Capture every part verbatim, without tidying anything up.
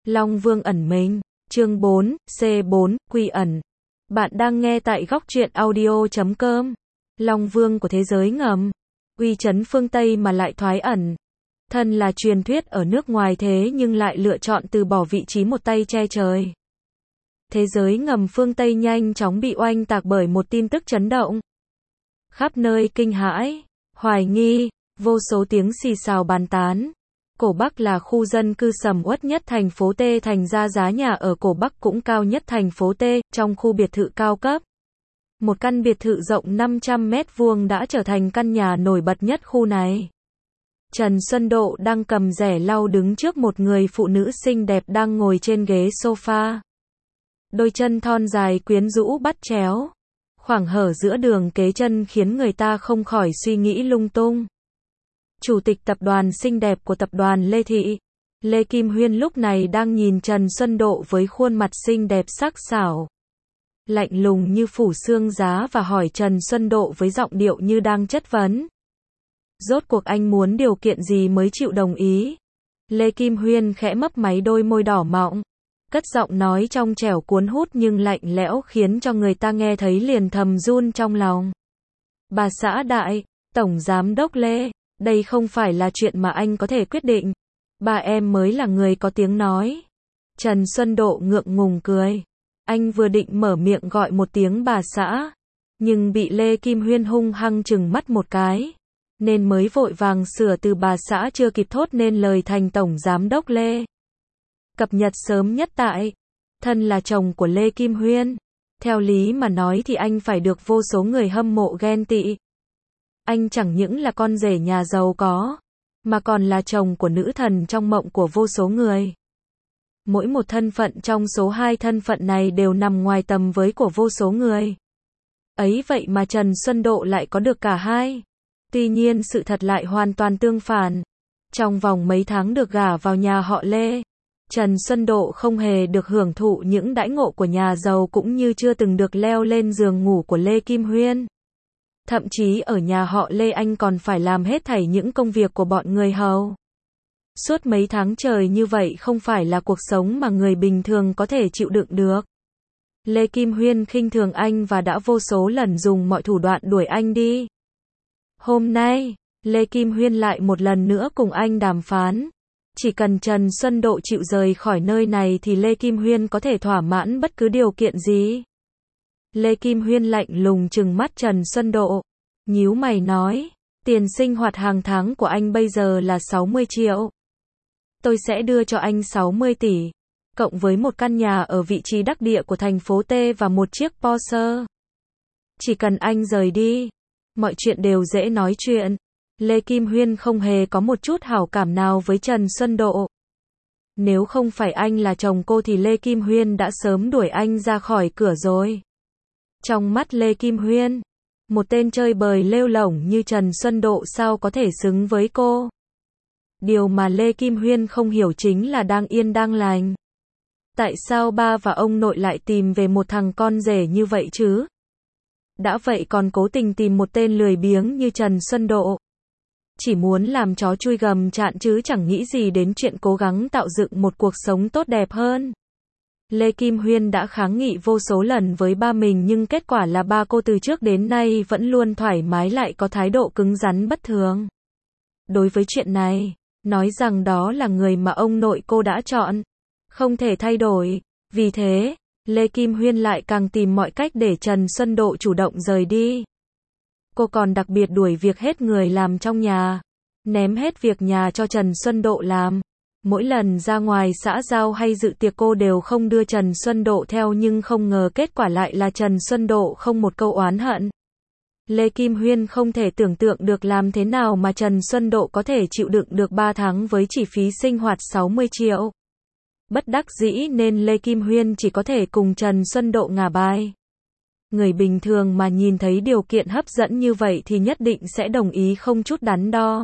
Long Vương ẩn mình. Chương bốn, C bốn, Quy ẩn. Bạn đang nghe tại góc truyện audio chấm com. Long Vương của thế giới ngầm. Uy chấn phương Tây mà lại thoái ẩn. Thân là truyền thuyết ở nước ngoài thế nhưng lại lựa chọn từ bỏ vị trí một tay che trời. Thế giới ngầm phương Tây nhanh chóng bị oanh tạc bởi một tin tức chấn động. Khắp nơi kinh hãi, hoài nghi, vô số tiếng xì xào bàn tán. Cổ Bắc là khu dân cư sầm uất nhất thành phố T, thành ra giá nhà ở Cổ Bắc cũng cao nhất thành phố T, trong khu biệt thự cao cấp. Một căn biệt thự rộng năm trăm mét vuông đã trở thành căn nhà nổi bật nhất khu này. Trần Xuân Độ đang cầm rẻ lau đứng trước một người phụ nữ xinh đẹp đang ngồi trên ghế sofa. Đôi chân thon dài quyến rũ bắt chéo. Khoảng hở giữa đường kế chân khiến người ta không khỏi suy nghĩ lung tung. Chủ tịch tập đoàn xinh đẹp của tập đoàn Lê Thị, Lê Kim Huyên lúc này đang nhìn Trần Xuân Độ với khuôn mặt xinh đẹp sắc sảo, lạnh lùng như phủ xương giá và hỏi Trần Xuân Độ với giọng điệu như đang chất vấn. Rốt cuộc anh muốn điều kiện gì mới chịu đồng ý? Lê Kim Huyên khẽ mấp máy đôi môi đỏ mọng, cất giọng nói trong trẻo cuốn hút nhưng lạnh lẽo khiến cho người ta nghe thấy liền thầm run trong lòng. Bà xã đại, Tổng Giám đốc Lê, đây không phải là chuyện mà anh có thể quyết định. Bà em mới là người có tiếng nói. Trần Xuân Độ ngượng ngùng cười. Anh vừa định mở miệng gọi một tiếng bà xã, nhưng bị Lê Kim Huyên hung hăng chừng mắt một cái, nên mới vội vàng sửa từ bà xã chưa kịp thốt nên lời thành Tổng Giám đốc Lê. Cập nhật sớm nhất tại. Thân là chồng của Lê Kim Huyên. Theo lý mà nói thì anh phải được vô số người hâm mộ ghen tị. Anh chẳng những là con rể nhà giàu có, mà còn là chồng của nữ thần trong mộng của vô số người. Mỗi một thân phận trong số hai thân phận này đều nằm ngoài tầm với của vô số người. Ấy vậy mà Trần Xuân Độ lại có được cả hai. Tuy nhiên sự thật lại hoàn toàn tương phản. Trong vòng mấy tháng được gả vào nhà họ Lê, Trần Xuân Độ không hề được hưởng thụ những đãi ngộ của nhà giàu cũng như chưa từng được leo lên giường ngủ của Lê Kim Huyên. Thậm chí ở nhà họ Lê anh còn phải làm hết thảy những công việc của bọn người hầu. Suốt mấy tháng trời như vậy không phải là cuộc sống mà người bình thường có thể chịu đựng được. Lê Kim Huyên khinh thường anh và đã vô số lần dùng mọi thủ đoạn đuổi anh đi. Hôm nay, Lê Kim Huyên lại một lần nữa cùng anh đàm phán. Chỉ cần Trần Xuân Độ chịu rời khỏi nơi này thì Lê Kim Huyên có thể thỏa mãn bất cứ điều kiện gì. Lê Kim Huyên lạnh lùng trừng mắt Trần Xuân Độ, nhíu mày nói, tiền sinh hoạt hàng tháng của anh bây giờ là sáu mươi triệu. Tôi sẽ đưa cho anh sáu mươi tỷ, cộng với một căn nhà ở vị trí đắc địa của thành phố T và một chiếc Porsche. Chỉ cần anh rời đi, mọi chuyện đều dễ nói chuyện. Lê Kim Huyên không hề có một chút hảo cảm nào với Trần Xuân Độ. Nếu không phải anh là chồng cô thì Lê Kim Huyên đã sớm đuổi anh ra khỏi cửa rồi. Trong mắt Lê Kim Huyên, một tên chơi bời lêu lổng như Trần Xuân Độ sao có thể xứng với cô. Điều mà Lê Kim Huyên không hiểu chính là đang yên đang lành. Tại sao ba và ông nội lại tìm về một thằng con rể như vậy chứ? Đã vậy còn cố tình tìm một tên lười biếng như Trần Xuân Độ. Chỉ muốn làm chó chui gầm chạn chứ chẳng nghĩ gì đến chuyện cố gắng tạo dựng một cuộc sống tốt đẹp hơn. Lê Kim Huyên đã kháng nghị vô số lần với ba mình nhưng kết quả là ba cô từ trước đến nay vẫn luôn thoải mái lại có thái độ cứng rắn bất thường. Đối với chuyện này, nói rằng đó là người mà ông nội cô đã chọn, không thể thay đổi. Vì thế, Lê Kim Huyên lại càng tìm mọi cách để Trần Xuân Độ chủ động rời đi. Cô còn đặc biệt đuổi việc hết người làm trong nhà, ném hết việc nhà cho Trần Xuân Độ làm. Mỗi lần ra ngoài xã giao hay dự tiệc cô đều không đưa Trần Xuân Độ theo nhưng không ngờ kết quả lại là Trần Xuân Độ không một câu oán hận. Lê Kim Huyên không thể tưởng tượng được làm thế nào mà Trần Xuân Độ có thể chịu đựng được ba tháng với chi phí sinh hoạt sáu mươi triệu. Bất đắc dĩ nên Lê Kim Huyên chỉ có thể cùng Trần Xuân Độ ngả bài. Người bình thường mà nhìn thấy điều kiện hấp dẫn như vậy thì nhất định sẽ đồng ý không chút đắn đo.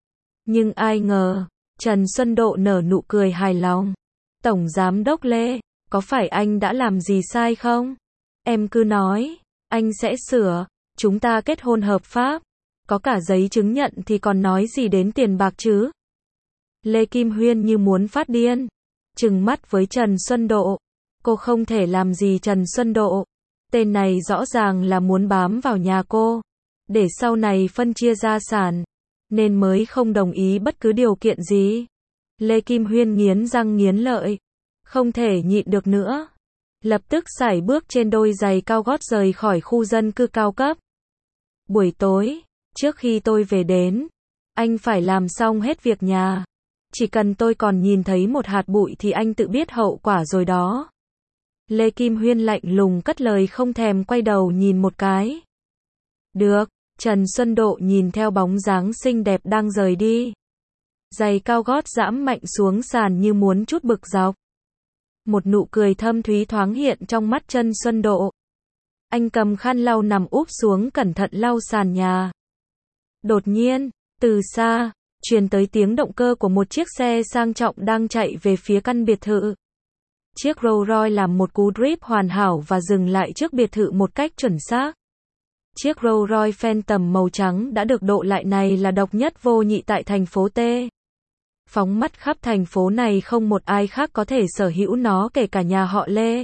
Nhưng ai ngờ, Trần Xuân Độ nở nụ cười hài lòng. Tổng Giám đốc Lê, có phải anh đã làm gì sai không? Em cứ nói, anh sẽ sửa, chúng ta kết hôn hợp pháp. Có cả giấy chứng nhận thì còn nói gì đến tiền bạc chứ? Lê Kim Huyên như muốn phát điên. trừng mắt với Trần Xuân Độ. Cô không thể làm gì Trần Xuân Độ. Tên này rõ ràng là muốn bám vào nhà cô, để sau này phân chia gia sản, nên mới không đồng ý bất cứ điều kiện gì. Lê Kim Huyên nghiến răng nghiến lợi, không thể nhịn được nữa. Lập tức sải bước trên đôi giày cao gót rời khỏi khu dân cư cao cấp. Buổi tối, trước khi tôi về đến, anh phải làm xong hết việc nhà. Chỉ cần tôi còn nhìn thấy một hạt bụi thì anh tự biết hậu quả rồi đó. Lê Kim Huyên lạnh lùng cất lời không thèm quay đầu nhìn một cái. Được, Trần Xuân Độ nhìn theo bóng dáng xinh đẹp đang rời đi. Giày cao gót giẫm mạnh xuống sàn như muốn trút bực dọc. Một nụ cười thâm thúy thoáng hiện trong mắt Trần Xuân Độ. Anh cầm khăn lau nằm úp xuống cẩn thận lau sàn nhà. Đột nhiên, từ xa, truyền tới tiếng động cơ của một chiếc xe sang trọng đang chạy về phía căn biệt thự. Chiếc Rolls Royce làm một cú drift hoàn hảo và dừng lại trước biệt thự một cách chuẩn xác. Chiếc Rolls Royce Phantom màu trắng đã được độ lại này là độc nhất vô nhị tại thành phố T. Phóng mắt khắp thành phố này không một ai khác có thể sở hữu nó kể cả nhà họ Lê.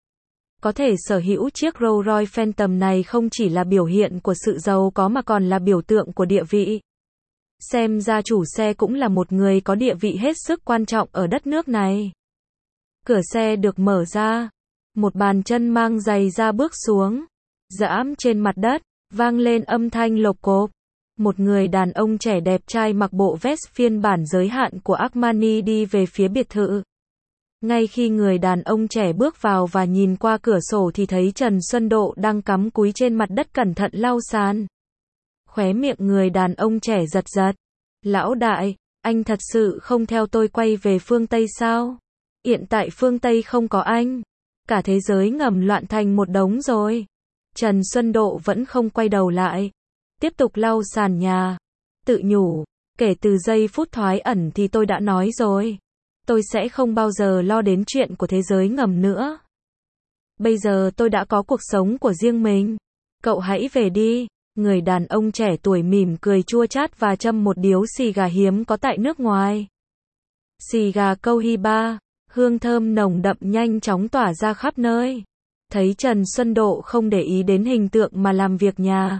Có thể sở hữu chiếc Rolls Royce Phantom này không chỉ là biểu hiện của sự giàu có mà còn là biểu tượng của địa vị. Xem ra chủ xe cũng là một người có địa vị hết sức quan trọng ở đất nước này. Cửa xe được mở ra. Một bàn chân mang giày da bước xuống. Giẫm trên mặt đất, vang lên âm thanh lộc cộp. Một người đàn ông trẻ đẹp trai mặc bộ vest phiên bản giới hạn của Armani đi về phía biệt thự. Ngay khi người đàn ông trẻ bước vào và nhìn qua cửa sổ thì thấy Trần Xuân Độ đang cắm cúi trên mặt đất cẩn thận lau sàn. Khóe miệng người đàn ông trẻ giật giật. Lão đại, anh thật sự không theo tôi quay về phương Tây sao? Hiện tại phương Tây không có anh. Cả thế giới ngầm loạn thành một đống rồi. Trần Xuân Độ vẫn không quay đầu lại. Tiếp tục lau sàn nhà. Tự nhủ, kể từ giây phút thoái ẩn thì tôi đã nói rồi. Tôi sẽ không bao giờ lo đến chuyện của thế giới ngầm nữa. Bây giờ tôi đã có cuộc sống của riêng mình. Cậu hãy về đi. Người đàn ông trẻ tuổi mỉm cười chua chát và châm một điếu xì gà hiếm có tại nước ngoài. Xì gà Cohiba, hương thơm nồng đậm nhanh chóng tỏa ra khắp nơi. Thấy Trần Xuân Độ không để ý đến hình tượng mà làm việc nhà.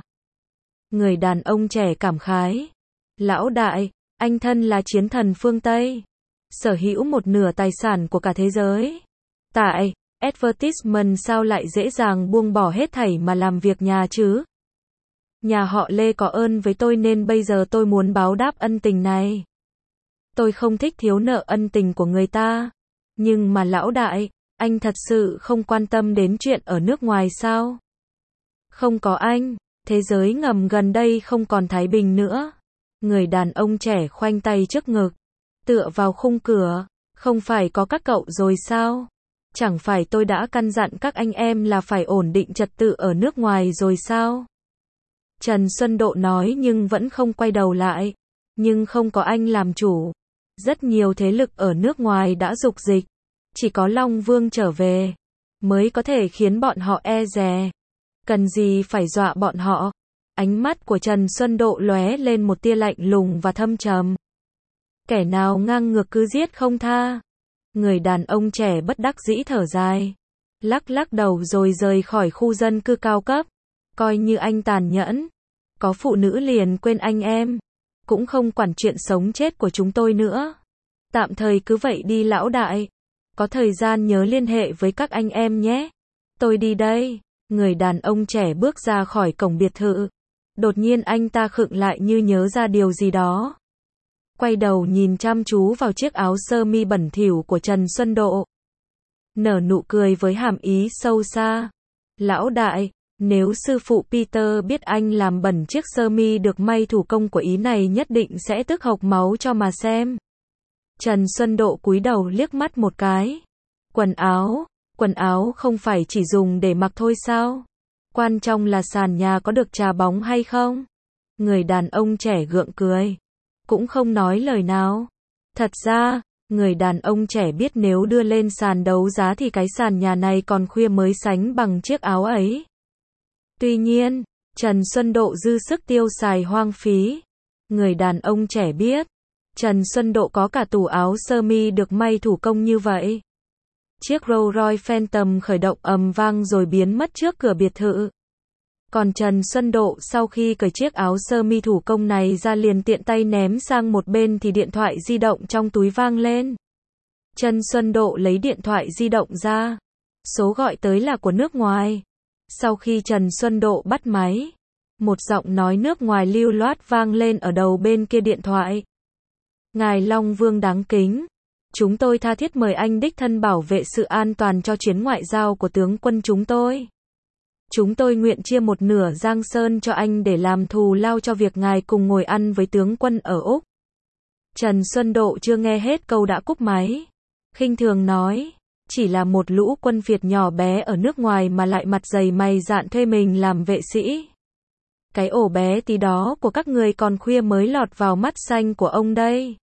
Người đàn ông trẻ cảm khái. Lão đại, anh thân là chiến thần phương Tây. Sở hữu một nửa tài sản của cả thế giới. Tại, advertisement sao lại dễ dàng buông bỏ hết thảy mà làm việc nhà chứ? Nhà họ Lê có ơn với tôi nên bây giờ tôi muốn báo đáp ân tình này. Tôi không thích thiếu nợ ân tình của người ta. Nhưng mà lão đại, anh thật sự không quan tâm đến chuyện ở nước ngoài sao? Không có anh, thế giới ngầm gần đây không còn thái bình nữa. Người đàn ông trẻ khoanh tay trước ngực, tựa vào khung cửa. Không phải có các cậu rồi sao? Chẳng phải tôi đã căn dặn các anh em là phải ổn định trật tự ở nước ngoài rồi sao? Trần Xuân Độ nói nhưng vẫn không quay đầu lại. Nhưng không có anh làm chủ. Rất nhiều thế lực ở nước ngoài đã dục dịch. Chỉ có Long Vương trở về mới có thể khiến bọn họ e dè. Cần gì phải dọa bọn họ? Ánh mắt của Trần Xuân Độ lóe lên một tia lạnh lùng và thâm trầm. Kẻ nào ngang ngược cứ giết không tha. Người đàn ông trẻ bất đắc dĩ thở dài, lắc lắc đầu rồi rời khỏi khu dân cư cao cấp. Coi như anh tàn nhẫn. Có phụ nữ liền quên anh em. Cũng không quản chuyện sống chết của chúng tôi nữa. Tạm thời cứ vậy đi lão đại. Có thời gian nhớ liên hệ với các anh em nhé. Tôi đi đây. Người đàn ông trẻ bước ra khỏi cổng biệt thự. Đột nhiên anh ta khựng lại như nhớ ra điều gì đó. Quay đầu nhìn chăm chú vào chiếc áo sơ mi bẩn thỉu của Trần Xuân Độ. Nở nụ cười với hàm ý sâu xa. Lão đại, nếu sư phụ Peter biết anh làm bẩn chiếc sơ mi được may thủ công của Ý này nhất định sẽ tức hộc máu cho mà xem. Trần Xuân Độ cúi đầu liếc mắt một cái. Quần áo, quần áo không phải chỉ dùng để mặc thôi sao? Quan trọng là sàn nhà có được trà bóng hay không? Người đàn ông trẻ gượng cười. Cũng không nói lời nào. Thật ra, người đàn ông trẻ biết nếu đưa lên sàn đấu giá thì cái sàn nhà này còn khuya mới sánh bằng chiếc áo ấy. Tuy nhiên, Trần Xuân Độ dư sức tiêu xài hoang phí. Người đàn ông trẻ biết, Trần Xuân Độ có cả tủ áo sơ mi được may thủ công như vậy. Chiếc Rolls Royce Phantom khởi động ầm vang rồi biến mất trước cửa biệt thự. Còn Trần Xuân Độ sau khi cởi chiếc áo sơ mi thủ công này ra liền tiện tay ném sang một bên thì điện thoại di động trong túi vang lên. Trần Xuân Độ lấy điện thoại di động ra. Số gọi tới là của nước ngoài. Sau khi Trần Xuân Độ bắt máy, một giọng nói nước ngoài lưu loát vang lên ở đầu bên kia điện thoại. Ngài Long Vương đáng kính, chúng tôi tha thiết mời anh đích thân bảo vệ sự an toàn cho chuyến ngoại giao của tướng quân chúng tôi. Chúng tôi nguyện chia một nửa Giang Sơn cho anh để làm thù lao cho việc ngài cùng ngồi ăn với tướng quân ở Úc. Trần Xuân Độ chưa nghe hết câu đã cúp máy. Khinh thường nói, chỉ là một lũ quân Việt nhỏ bé ở nước ngoài mà lại mặt dày mày dạn thuê mình làm vệ sĩ. Cái ổ bé tí đó của các người còn khuya mới lọt vào mắt xanh của ông đây.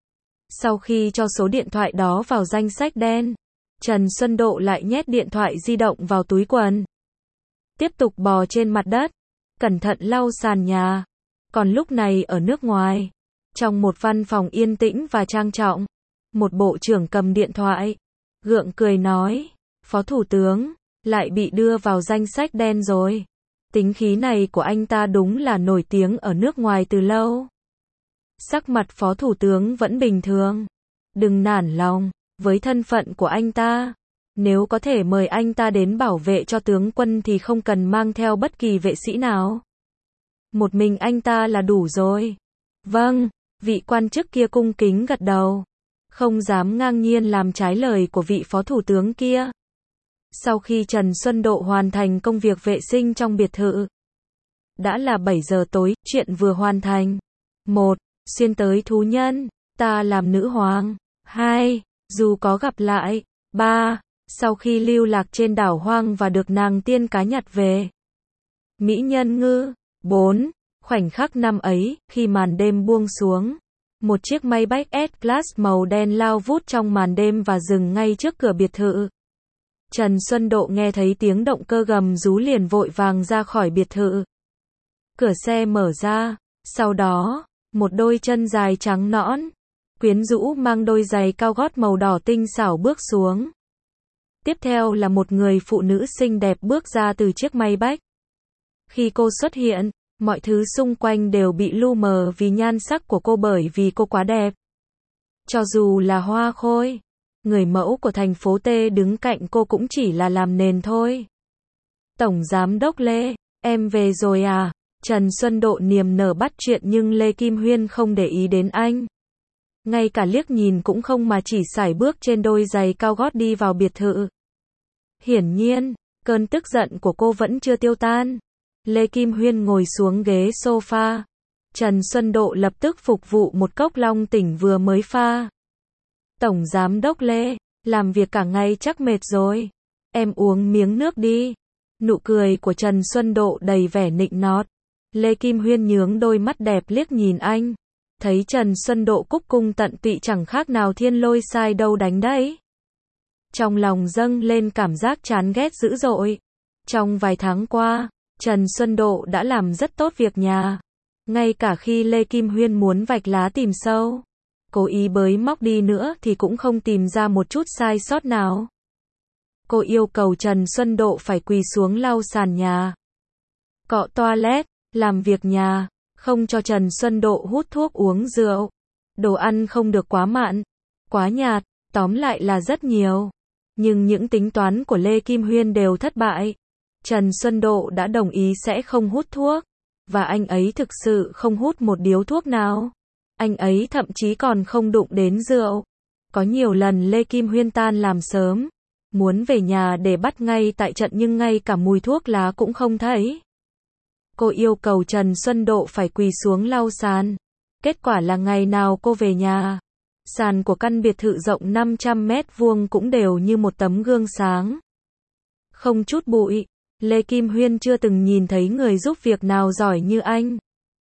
Sau khi cho số điện thoại đó vào danh sách đen, Trần Xuân Độ lại nhét điện thoại di động vào túi quần. Tiếp tục bò trên mặt đất, cẩn thận lau sàn nhà. Còn lúc này ở nước ngoài, trong một văn phòng yên tĩnh và trang trọng, một bộ trưởng cầm điện thoại, gượng cười nói, Phó Thủ tướng, lại bị đưa vào danh sách đen rồi. Tính khí này của anh ta đúng là nổi tiếng ở nước ngoài từ lâu. Sắc mặt Phó Thủ tướng vẫn bình thường. Đừng nản lòng, với thân phận của anh ta, nếu có thể mời anh ta đến bảo vệ cho tướng quân thì không cần mang theo bất kỳ vệ sĩ nào. Một mình anh ta là đủ rồi. Vâng, vị quan chức kia cung kính gật đầu. Không dám ngang nhiên làm trái lời của vị Phó Thủ tướng kia. Sau khi Trần Xuân Độ hoàn thành công việc vệ sinh trong biệt thự, đã là bảy giờ tối, chuyện vừa hoàn thành. một. Xuyên tới thú nhân, ta làm nữ hoàng. hai. Dù có gặp lại. ba. Sau khi lưu lạc trên đảo hoang và được nàng tiên cá nhặt về. Mỹ nhân ngư. bốn. Khoảnh khắc năm ấy, khi màn đêm buông xuống, một chiếc Maybach S-Class màu đen lao vút trong màn đêm và dừng ngay trước cửa biệt thự. Trần Xuân Độ nghe thấy tiếng động cơ gầm rú liền vội vàng ra khỏi biệt thự. Cửa xe mở ra, sau đó, một đôi chân dài trắng nõn, quyến rũ mang đôi giày cao gót màu đỏ tinh xảo bước xuống. Tiếp theo là một người phụ nữ xinh đẹp bước ra từ chiếc Maybach. Khi cô xuất hiện, mọi thứ xung quanh đều bị lu mờ vì nhan sắc của cô bởi vì cô quá đẹp. Cho dù là hoa khôi, người mẫu của thành phố T đứng cạnh cô cũng chỉ là làm nền thôi. Tổng Giám đốc Lê, em về rồi à? Trần Xuân Độ niềm nở bắt chuyện nhưng Lê Kim Huyên không để ý đến anh. Ngay cả liếc nhìn cũng không mà chỉ sải bước trên đôi giày cao gót đi vào biệt thự. Hiển nhiên, cơn tức giận của cô vẫn chưa tiêu tan. Lê Kim Huyên ngồi xuống ghế sofa. Trần Xuân Độ lập tức phục vụ một cốc long tỉnh vừa mới pha. Tổng Giám đốc Lê, làm việc cả ngày chắc mệt rồi. Em uống miếng nước đi. Nụ cười của Trần Xuân Độ đầy vẻ nịnh nọt. Lê Kim Huyên nhướng đôi mắt đẹp liếc nhìn anh. Thấy Trần Xuân Độ cúc cung tận tụy chẳng khác nào thiên lôi sai đâu đánh đấy. Trong lòng dâng lên cảm giác chán ghét dữ dội. Trong vài tháng qua, Trần Xuân Độ đã làm rất tốt việc nhà. Ngay cả khi Lê Kim Huyên muốn vạch lá tìm sâu, cố ý bới móc đi nữa thì cũng không tìm ra một chút sai sót nào. Cô yêu cầu Trần Xuân Độ phải quỳ xuống lau sàn nhà, cọ toilet, làm việc nhà, không cho Trần Xuân Độ hút thuốc uống rượu. Đồ ăn không được quá mặn, quá nhạt, tóm lại là rất nhiều. Nhưng những tính toán của Lê Kim Huyên đều thất bại. Trần Xuân Độ đã đồng ý sẽ không hút thuốc, và anh ấy thực sự không hút một điếu thuốc nào. Anh ấy thậm chí còn không đụng đến rượu. Có nhiều lần Lê Kim Huyên tan làm sớm, muốn về nhà để bắt ngay tại trận nhưng ngay cả mùi thuốc lá cũng không thấy. Cô yêu cầu Trần Xuân Độ phải quỳ xuống lau sàn. Kết quả là ngày nào cô về nhà, sàn của căn biệt thự rộng năm trăm mét vuông cũng đều như một tấm gương sáng. Không chút bụi. Lê Kim Huyên chưa từng nhìn thấy người giúp việc nào giỏi như anh.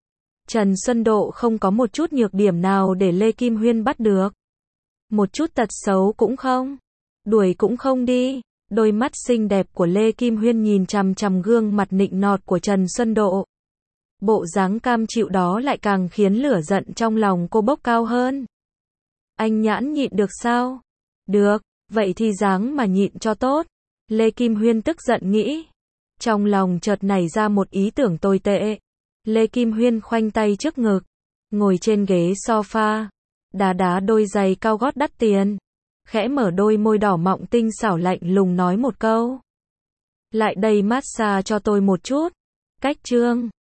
Trần Xuân Độ không có một chút nhược điểm nào để Lê Kim Huyên bắt được. Một chút tật xấu cũng không. Đuổi cũng không đi. Đôi mắt xinh đẹp của Lê Kim Huyên nhìn chằm chằm gương mặt nịnh nọt của Trần Xuân Độ. Bộ dáng cam chịu đó lại càng khiến lửa giận trong lòng cô bốc cao hơn. Anh Nhãn nhịn được sao? Được, vậy thì dáng mà nhịn cho tốt. Lê Kim Huyên tức giận nghĩ. Trong lòng chợt nảy ra một ý tưởng tồi tệ. Lê Kim Huyên khoanh tay trước ngực, ngồi trên ghế sofa, đá đá đôi giày cao gót đắt tiền, khẽ mở đôi môi đỏ mọng tinh xảo lạnh lùng nói một câu. Lại đây massage cho tôi một chút. Cách chương